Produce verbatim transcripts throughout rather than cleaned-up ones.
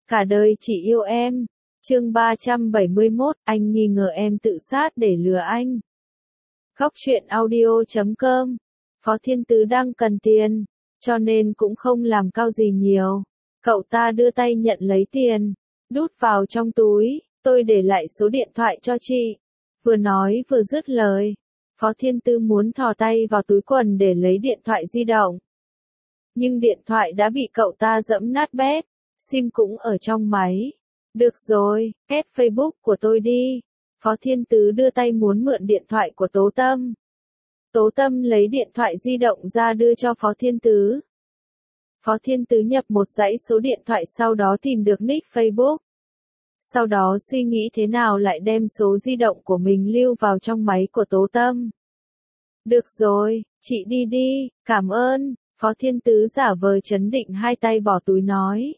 Cả đời chỉ yêu em. Chương ba trăm bảy mươi mốt, anh nghi ngờ em tự sát để lừa anh. Góc truyện audio chấm com. Phó Thiên Tứ đang cần tiền, cho nên cũng không làm cao gì nhiều. Cậu ta đưa tay nhận lấy tiền, đút vào trong túi, tôi để lại số điện thoại cho chị. Vừa nói vừa dứt lời, Phó Thiên Tứ muốn thò tay vào túi quần để lấy điện thoại di động. Nhưng điện thoại đã bị cậu ta giẫm nát bét, sim cũng ở trong máy. Được rồi, add Facebook của tôi đi. Phó Thiên Tứ đưa tay muốn mượn điện thoại của Tố Tâm. Tố Tâm lấy điện thoại di động ra đưa cho Phó Thiên Tứ. Phó Thiên Tứ nhập một dãy số điện thoại, sau đó tìm được nick Facebook. Sau đó suy nghĩ thế nào lại đem số di động của mình lưu vào trong máy của Tố Tâm. Được rồi, chị đi đi, cảm ơn. Phó Thiên Tứ giả vờ trấn định, hai tay bỏ túi nói.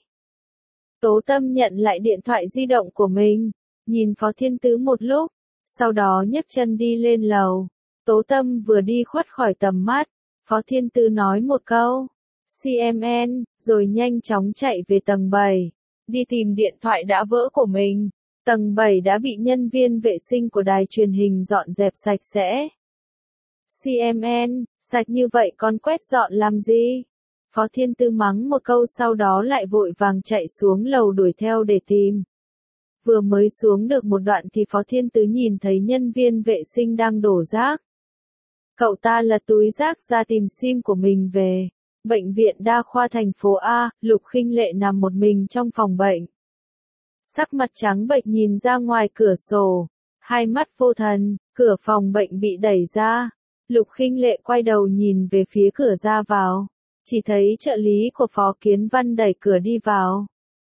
Tố Tâm nhận lại điện thoại di động của mình, nhìn Phó Thiên Tứ một lúc, sau đó nhấc chân đi lên lầu. Tố Tâm vừa đi khuất khỏi tầm mắt, Phó Thiên Tứ nói một câu, xê em en, rồi nhanh chóng chạy về tầng bảy, đi tìm điện thoại đã vỡ của mình. Tầng bảy đã bị nhân viên vệ sinh của đài truyền hình dọn dẹp sạch sẽ. xê em en, sạch như vậy con quét dọn làm gì? Phó Thiên Tứ mắng một câu, sau đó lại vội vàng chạy xuống lầu đuổi theo để tìm. Vừa mới xuống được một đoạn thì Phó Thiên Tứ nhìn thấy nhân viên vệ sinh đang đổ rác. Cậu ta lật túi rác ra tìm sim của mình về. Bệnh viện đa khoa thành phố A, Lục Khinh Lệ nằm một mình trong phòng bệnh. Sắc mặt trắng bệch nhìn ra ngoài cửa sổ, hai mắt vô thần, cửa phòng bệnh bị đẩy ra. Lục Khinh Lệ quay đầu nhìn về phía cửa ra vào, chỉ thấy trợ lý của Phó Kiến Văn đẩy cửa đi vào.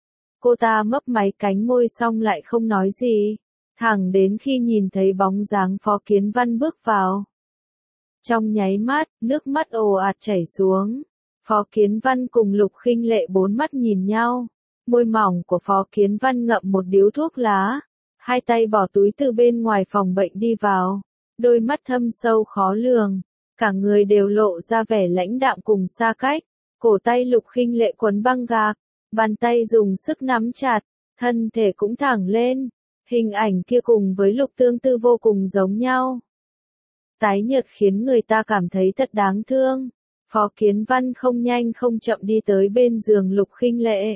Cô ta mấp máy cánh môi xong lại không nói gì, thẳng đến khi nhìn thấy bóng dáng Phó Kiến Văn bước vào. Trong nháy mắt, nước mắt ồ ạt chảy xuống. Phó Kiến Văn cùng Lục Khinh Lệ bốn mắt nhìn nhau. Môi mỏng của Phó Kiến Văn ngậm một điếu thuốc lá, hai tay bỏ túi từ bên ngoài phòng bệnh đi vào. Đôi mắt thâm sâu khó lường, cả người đều lộ ra vẻ lãnh đạm cùng xa cách. Cổ tay Lục Khinh Lệ quấn băng gạc, bàn tay dùng sức nắm chặt, thân thể cũng thẳng lên. Hình ảnh kia cùng với Lục Tương Tư vô cùng giống nhau. Tái nhợt khiến người ta cảm thấy thật đáng thương. Phó Kiến Văn không nhanh không chậm đi tới bên giường Lục Khinh Lệ.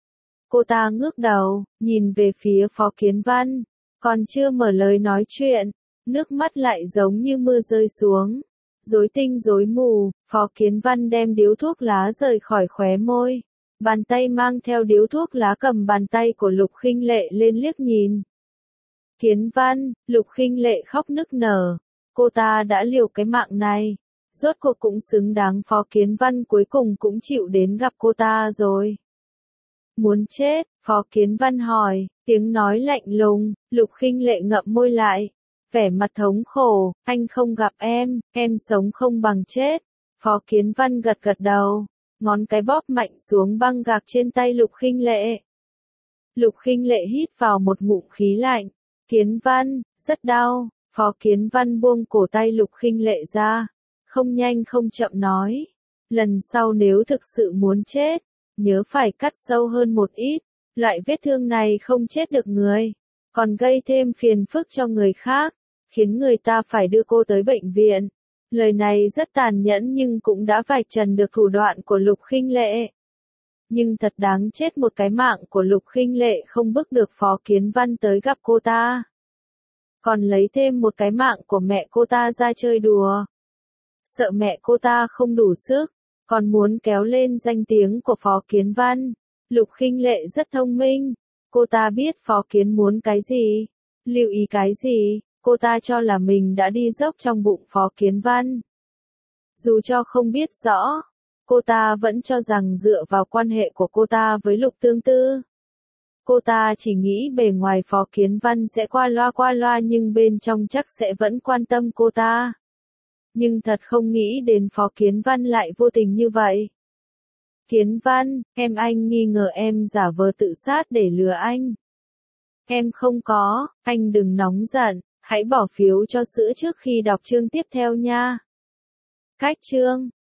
Cô ta ngước đầu, nhìn về phía Phó Kiến Văn, còn chưa mở lời nói chuyện, nước mắt lại giống như mưa rơi xuống. Rối tinh rối mù, Phó Kiến Văn đem điếu thuốc lá rời khỏi khóe môi. Bàn tay mang theo điếu thuốc lá cầm bàn tay của Lục Khinh Lệ lên liếc nhìn. Kiến Văn, Lục Khinh Lệ khóc nức nở. Cô ta đã liều cái mạng này, rốt cuộc cũng xứng đáng. Phó Kiến Văn cuối cùng cũng chịu đến gặp cô ta rồi. Muốn chết? Phó Kiến Văn hỏi, tiếng nói lạnh lùng. Lục Khinh Lệ ngậm môi lại, vẻ mặt thống khổ, anh không gặp em, em sống không bằng chết. Phó Kiến Văn gật gật đầu, ngón cái bóp mạnh xuống băng gạc trên tay Lục Khinh Lệ. Lục Khinh Lệ hít vào một ngụm khí lạnh. Kiến Văn, rất đau. Phó Kiến Văn buông cổ tay Lục Khinh Lệ ra, không nhanh không chậm nói, lần sau nếu thực sự muốn chết, nhớ phải cắt sâu hơn một ít, loại vết thương này không chết được người, còn gây thêm phiền phức cho người khác, khiến người ta phải đưa cô tới bệnh viện. Lời này rất tàn nhẫn nhưng cũng đã vạch trần được thủ đoạn của Lục Khinh Lệ. Nhưng thật đáng chết, một cái mạng của Lục Khinh Lệ không bức được Phó Kiến Văn tới gặp cô ta, còn lấy thêm một cái mạng của mẹ cô ta ra chơi đùa. Sợ mẹ cô ta không đủ sức, còn muốn kéo lên danh tiếng của Phó Kiến Văn. Lục Khinh Lệ rất thông minh, cô ta biết Phó Kiến muốn cái gì, lưu ý cái gì, cô ta cho là mình đã đi dốc trong bụng Phó Kiến Văn. Dù cho không biết rõ, cô ta vẫn cho rằng dựa vào quan hệ của cô ta với Lục Tương Tư, cô ta chỉ nghĩ bề ngoài Phó Kiến Văn sẽ qua loa qua loa nhưng bên trong chắc sẽ vẫn quan tâm cô ta. Nhưng thật không nghĩ đến Phó Kiến Văn lại vô tình như vậy. Kiến Văn, em anh nghi ngờ em giả vờ tự sát để lừa anh. Em không có, anh đừng nóng giận, hãy bỏ phiếu cho sữa trước khi đọc chương tiếp theo nha. Cách chương